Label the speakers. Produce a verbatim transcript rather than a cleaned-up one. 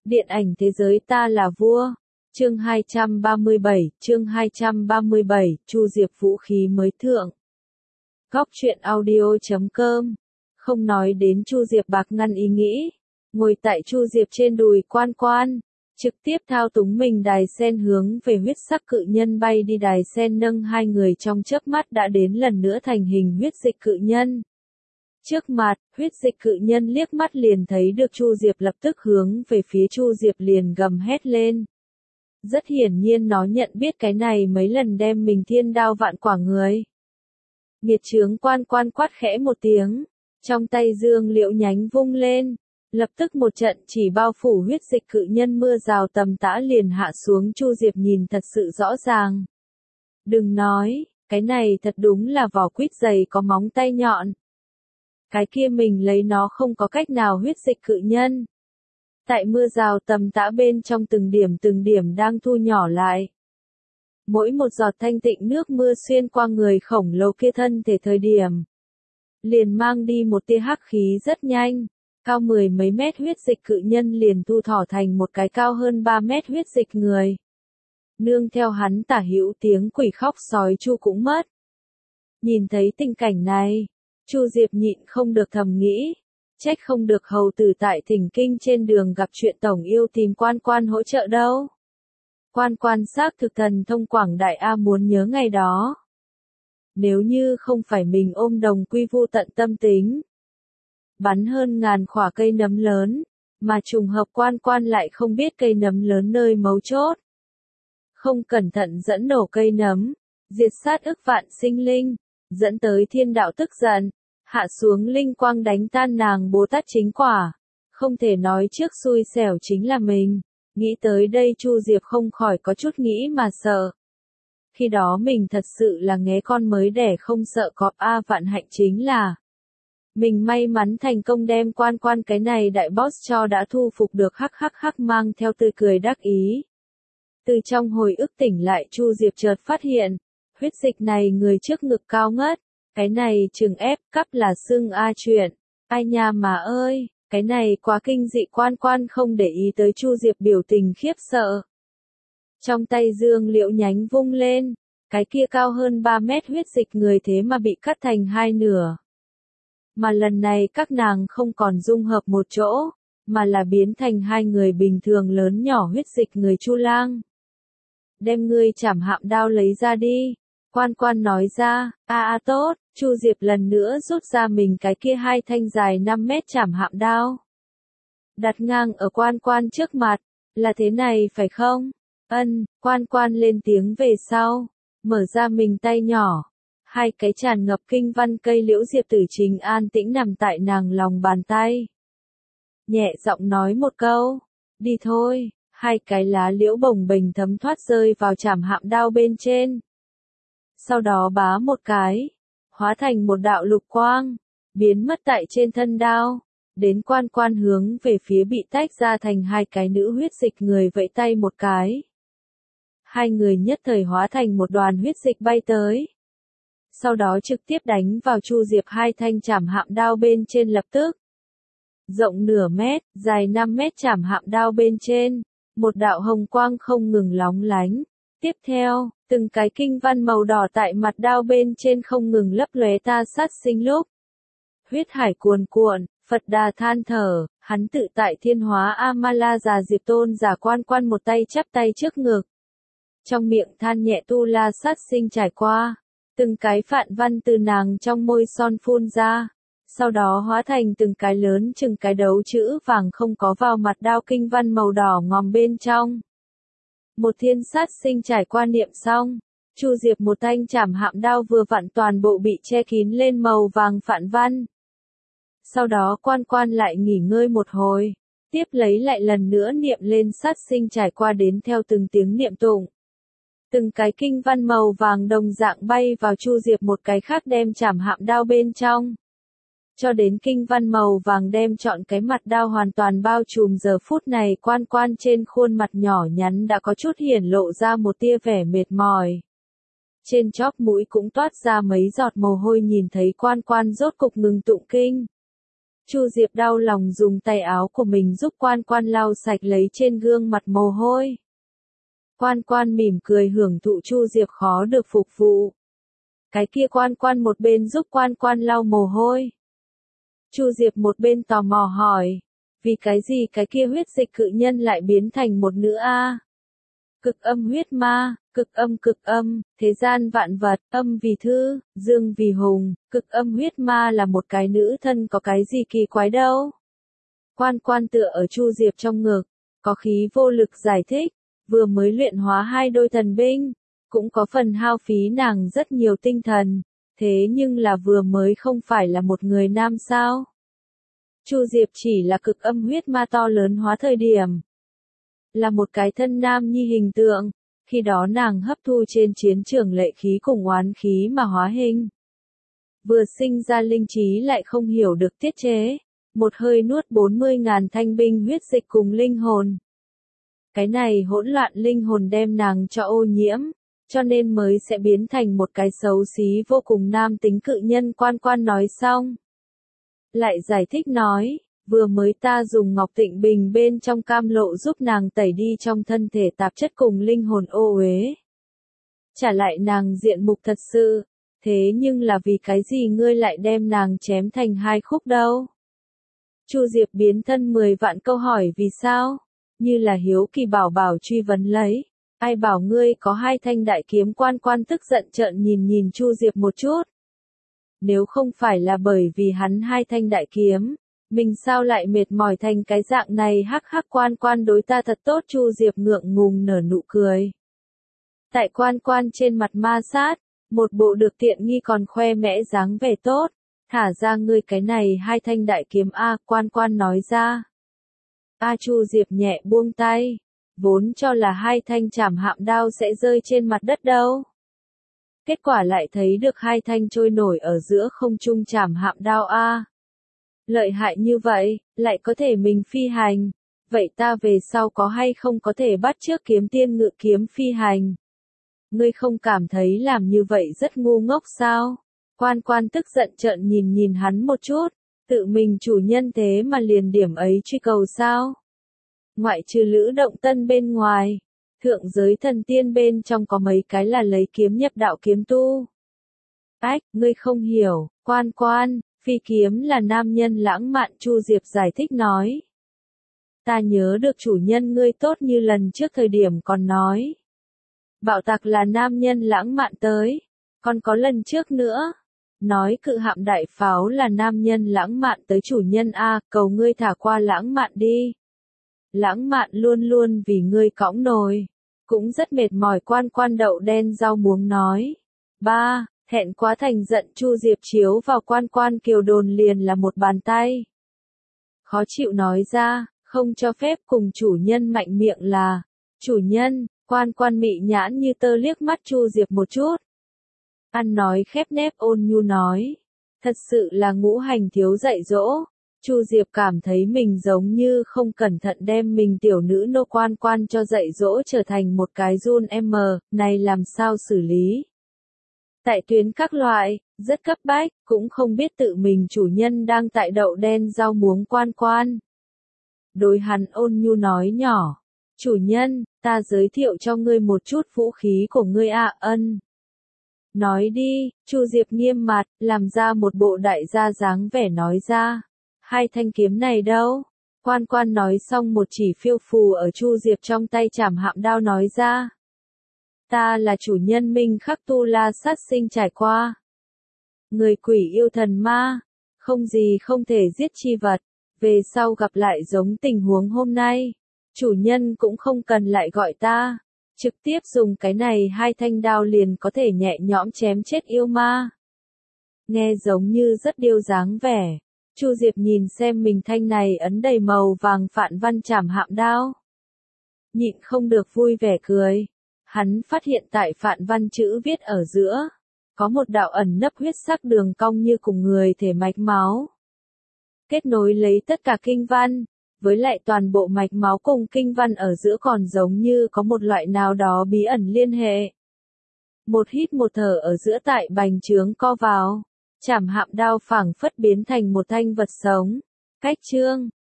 Speaker 1: Điện ảnh thế giới ta là vua. Chương hai trăm ba mươi bảy, chương hai trăm ba mươi bảy, Chu Diệp vũ khí mới thượng. Góc truyện audio chấm com. Không nói đến Chu Diệp bạc ngăn ý nghĩ, ngồi tại Chu Diệp trên đùi Quan Quan, trực tiếp thao túng mình đài sen hướng về huyết sắc cự nhân bay đi. Đài sen nâng hai người trong chớp mắt đã đến lần nữa thành hình huyết dịch cự nhân. Trước mặt, huyết dịch cự nhân liếc mắt liền thấy được Chu Diệp, lập tức hướng về phía Chu Diệp liền gầm hét lên. Rất hiển nhiên nó nhận biết cái này mấy lần đem mình thiên đao vạn quả người. Nghiệt chướng Quan Quan quát khẽ một tiếng, trong tay dương liễu nhánh vung lên, lập tức một trận chỉ bao phủ huyết dịch cự nhân mưa rào tầm tã liền hạ xuống. Chu Diệp nhìn thật sự rõ ràng. Đừng nói, cái này thật đúng là vỏ quýt dày có móng tay nhọn. Cái kia mình lấy nó không có cách nào. Huyết dịch cự nhân tại mưa rào tầm tã bên trong từng điểm từng điểm đang thu nhỏ lại. Mỗi một giọt thanh tịnh nước mưa xuyên qua người khổng lồ kia thân thể thời điểm, liền mang đi một tia hắc khí rất nhanh. Cao mười mấy mét huyết dịch cự nhân liền thu thỏ thành một cái cao hơn ba mét huyết dịch người. Nương theo hắn tả hữu tiếng quỷ khóc sói chu cũng mất. Nhìn thấy tình cảnh này, Chu Diệp nhịn không được thầm nghĩ, trách không được hầu tử tại Thỉnh Kinh trên đường gặp chuyện tổng yêu tìm Quan Quan hỗ trợ đâu. Quan Quan xác thực thần thông quảng đại a, muốn nhớ ngày đó. Nếu như không phải mình ôm đồng quy vu tận tâm tính, bắn hơn ngàn khỏa cây nấm lớn, mà trùng hợp Quan Quan lại không biết cây nấm lớn nơi mấu chốt. Không cẩn thận dẫn nổ cây nấm, diệt sát ức vạn sinh linh, dẫn tới thiên đạo tức giận, hạ xuống linh quang đánh tan nàng Bồ Tát chính quả. Không thể nói trước xui xẻo chính là mình. Nghĩ tới đây Chu Diệp không khỏi có chút nghĩ mà sợ. Khi đó mình thật sự là nghé con mới đẻ không sợ cọp a. Vạn hạnh chính là mình may mắn thành công đem Quan Quan cái này đại boss cho đã thu phục được. Hắc hắc hắc, mang theo tươi cười đắc ý. Từ trong hồi ức tỉnh lại, Chu Diệp chợt phát hiện, huyết dịch này người trước ngực cao ngất. Cái này chừng ép cắp là xưng a chuyện. Ai nha mà ơi, cái này quá kinh dị. Quan Quan không để ý tới Chu Diệp biểu tình khiếp sợ. Trong tay dương liễu nhánh vung lên, cái kia cao hơn ba mét huyết dịch người thế mà bị cắt thành hai nửa. Mà lần này các nàng không còn dung hợp một chỗ, mà là biến thành hai người bình thường lớn nhỏ huyết dịch người. Chu Lang, đem ngươi chảm hạm đao lấy ra đi. Quan Quan nói ra. A a tốt. Chu Diệp lần nữa rút ra mình cái kia hai thanh dài năm mét chảm hạm đao, đặt ngang ở Quan Quan trước mặt. Là thế này phải không? Ân. Quan Quan lên tiếng về sau, mở ra mình tay nhỏ. Hai cái tràn ngập kinh văn cây liễu diệp tử trình an tĩnh nằm tại nàng lòng bàn tay. Nhẹ giọng nói một câu. Đi thôi. Hai cái lá liễu bồng bềnh thấm thoát rơi vào chảm hạm đao bên trên. Sau đó bá một cái, hóa thành một đạo lục quang, biến mất tại trên thân đao. Đến Quan Quan hướng về phía bị tách ra thành hai cái nữ huyết dịch người vẫy tay một cái. Hai người nhất thời hóa thành một đoàn huyết dịch bay tới. Sau đó trực tiếp đánh vào Chu Diệp hai thanh chảm hạm đao bên trên. Lập tức, rộng nửa mét, dài năm mét chảm hạm đao bên trên, một đạo hồng quang không ngừng lóng lánh. Tiếp theo, từng cái kinh văn màu đỏ tại mặt đao bên trên không ngừng lấp lóe. Ta sát sinh lúc, huyết hải cuồn cuộn, Phật Đà than thở, hắn tự tại thiên hóa Amala già Diệp Tôn giả. Quan Quan một tay chắp tay trước ngực, trong miệng than nhẹ. Tu la sát sinh trải qua, từng cái phạn văn từ nàng trong môi son phun ra, sau đó hóa thành từng cái lớn chừng cái đấu chữ vàng không có vào mặt đao kinh văn màu đỏ ngòm bên trong. Một thiên sát sinh trải qua niệm xong, Chu Diệp một thanh chảm hạm đao vừa vặn toàn bộ bị che kín lên màu vàng phạn văn. Sau đó Quan Quan lại nghỉ ngơi một hồi, tiếp lấy lại lần nữa niệm lên sát sinh trải qua, đến theo từng tiếng niệm tụng. Từng cái kinh văn màu vàng đồng dạng bay vào Chu Diệp một cái khác đem chảm hạm đao bên trong. Cho đến kinh văn màu vàng đem trọn cái mặt đao hoàn toàn bao trùm. Giờ phút này Quan Quan trên khuôn mặt nhỏ nhắn đã có chút hiển lộ ra một tia vẻ mệt mỏi. Trên chóp mũi cũng toát ra mấy giọt mồ hôi. Nhìn thấy Quan Quan rốt cục ngừng tụng kinh, Chu Diệp đau lòng dùng tay áo của mình giúp Quan Quan lau sạch lấy trên gương mặt mồ hôi. Quan Quan mỉm cười hưởng thụ Chu Diệp khó được phục vụ. Cái kia Quan Quan một bên giúp Quan Quan lau mồ hôi. Chu Diệp một bên tò mò hỏi, vì cái gì cái kia huyết dịch cự nhân lại biến thành một nữ a? Cực âm huyết ma, cực âm cực âm, thế gian vạn vật, âm vì thư, dương vì hùng, cực âm huyết ma là một cái nữ thân có cái gì kỳ quái đâu. Quan Quan tựa ở Chu Diệp trong ngực, có khí vô lực giải thích, vừa mới luyện hóa hai đôi thần binh, cũng có phần hao phí nàng rất nhiều tinh thần, thế nhưng là vừa mới không phải là một người nam sao. Chu Diệp chỉ là cực âm huyết ma to lớn hóa thời điểm. Là một cái thân nam nhi hình tượng, khi đó nàng hấp thu trên chiến trường lệ khí cùng oán khí mà hóa hình. Vừa sinh ra linh trí lại không hiểu được tiết chế, một hơi nuốt bốn mươi ngàn thanh binh huyết dịch cùng linh hồn. Cái này hỗn loạn linh hồn đem nàng cho ô nhiễm, cho nên mới sẽ biến thành một cái xấu xí vô cùng nam tính cự nhân. Quan Quan nói xong. Lại giải thích nói, vừa mới ta dùng Ngọc Tịnh Bình bên trong cam lộ giúp nàng tẩy đi trong thân thể tạp chất cùng linh hồn ô uế. Trả lại nàng diện mục thật sự, thế nhưng là vì cái gì ngươi lại đem nàng chém thành hai khúc đâu? Chu Diệp biến thân mười vạn câu hỏi vì sao? Như là hiếu kỳ bảo bảo truy vấn lấy. Ai bảo ngươi có hai thanh đại kiếm? Quan Quan tức giận trợn nhìn nhìn Chu Diệp một chút. Nếu không phải là bởi vì hắn hai thanh đại kiếm, mình sao lại mệt mỏi thành cái dạng này? Hắc hắc, Quan Quan đối ta thật tốt. Chu Diệp ngượng ngùng nở nụ cười. Tại Quan Quan trên mặt ma sát, một bộ được tiện nghi còn khoe mẽ dáng vẻ tốt. Thả ra ngươi cái này hai thanh đại kiếm a. Quan Quan nói ra. A. Chu Diệp nhẹ buông tay, vốn cho là hai thanh trảm hạm đao sẽ rơi trên mặt đất đâu. Kết quả lại thấy được hai thanh trôi nổi ở giữa không trung trảm hạm đao a. Lợi hại như vậy, lại có thể mình phi hành. Vậy ta về sau có hay không có thể bắt chước kiếm tiên ngự kiếm phi hành? Ngươi không cảm thấy làm như vậy rất ngu ngốc sao? Quan Quan tức giận trợn nhìn nhìn hắn một chút, tự mình chủ nhân thế mà liền điểm ấy truy cầu sao? Ngoại trừ Lữ Động Tân bên ngoài, thượng giới thần tiên bên trong có mấy cái là lấy kiếm nhập đạo kiếm tu. Ách, ngươi không hiểu, Quan Quan, phi kiếm là nam nhân lãng mạn. Chu Diệp giải thích nói. Ta nhớ được chủ nhân ngươi tốt như lần trước thời điểm còn nói. Bảo tạc là nam nhân lãng mạn tới, còn có lần trước nữa. Nói cự hạm đại pháo là nam nhân lãng mạn tới chủ nhân a. Cầu ngươi thả qua lãng mạn đi. Lãng mạn luôn luôn vì ngươi cõng nồi, cũng rất mệt mỏi. Quan Quan đậu đen rau muống nói. Ba, thẹn quá thành giận. Chu Diệp chiếu vào Quan Quan kiều đồn liền là một bàn tay. Khó chịu nói ra, không cho phép cùng chủ nhân mạnh miệng là. Chủ nhân. Quan Quan mị nhãn như tơ liếc mắt Chu Diệp một chút. Ăn nói khép nép ôn nhu nói. Thật sự là ngũ hành thiếu dạy dỗ. Chu Diệp cảm thấy mình giống như không cẩn thận đem mình tiểu nữ nô Quan Quan cho dạy dỗ trở thành một cái run em, này làm sao xử lý? Tại tuyến các loại, rất cấp bách, cũng không biết tự mình chủ nhân đang tại đậu đen rau muống. Quan Quan đối hắn ôn nhu nói nhỏ. Chủ nhân, ta giới thiệu cho ngươi một chút vũ khí của ngươi ạ. Ân. Nói đi. Chu Diệp nghiêm mặt, làm ra một bộ đại gia dáng vẻ nói ra. Hai thanh kiếm này đâu? Quan Quan nói xong một chỉ phiêu phù ở Chu Diệp trong tay trảm hạm đao nói ra. Ta là chủ nhân Minh Khắc Tu La sát sinh trải qua. Người quỷ yêu thần ma, không gì không thể giết chi vật. Về sau gặp lại giống tình huống hôm nay, chủ nhân cũng không cần lại gọi ta, trực tiếp dùng cái này hai thanh đao liền có thể nhẹ nhõm chém chết yêu ma. Nghe giống như rất điêu dáng vẻ. Chu Diệp nhìn xem mình thanh này ấn đầy màu vàng phạn văn trảm hạm đao, nhịn không được vui vẻ cười. Hắn phát hiện tại phạn văn chữ viết ở giữa, có một đạo ẩn nấp huyết sắc đường cong như cùng người thể mạch máu. Kết nối lấy tất cả kinh văn, với lại toàn bộ mạch máu cùng kinh văn ở giữa còn giống như có một loại nào đó bí ẩn liên hệ. Một hít một thở ở giữa tại bành trướng co vào, trảm hạm đao phảng phất biến thành một thanh vật sống, Khách chương